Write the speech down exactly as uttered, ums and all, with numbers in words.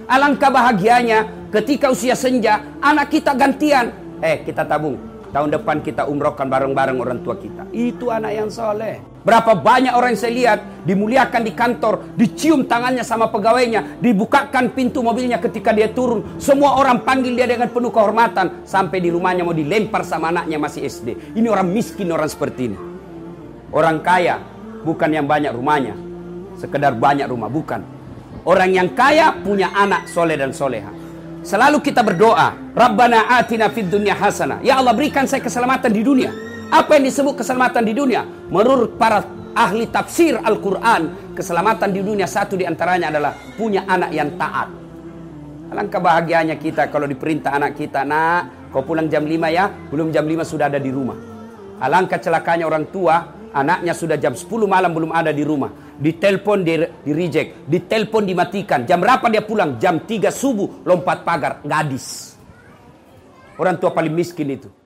Alangkah bahagianya ketika usia senja, anak kita gantian. Eh, kita tabung. Tahun depan kita umrohkan bareng-bareng orang tua kita. Itu anak yang soleh. Berapa banyak orang yang saya lihat dimuliakan di kantor, dicium tangannya sama pegawainya, dibukakan pintu mobilnya ketika dia turun. Semua orang panggil dia dengan penuh kehormatan. Sampai di rumahnya mau dilempar sama anaknya masih S D. Ini orang miskin, orang seperti ini. Orang kaya, bukan yang banyak rumahnya. Sekedar banyak rumah, bukan. Orang yang kaya punya anak soleh dan soleha. Selalu kita berdoa, Rabbana atina fid dunya hasanah. Ya Allah, berikan saya keselamatan di dunia. Apa yang disebut keselamatan di dunia? Menurut para ahli tafsir Al-Quran, keselamatan di dunia satu diantaranya adalah punya anak yang taat. Alangkah bahagianya kita kalau diperintah anak kita, nak, kau pulang jam lima ya, belum jam lima sudah ada di rumah. Alangkah celakanya orang tua, anaknya sudah jam sepuluh malam belum ada di rumah. Ditelepon di, di reject, ditelepon dimatikan. Jam berapa dia pulang? Jam tiga subuh, lompat pagar, gadis. Orang tua paling miskin itu.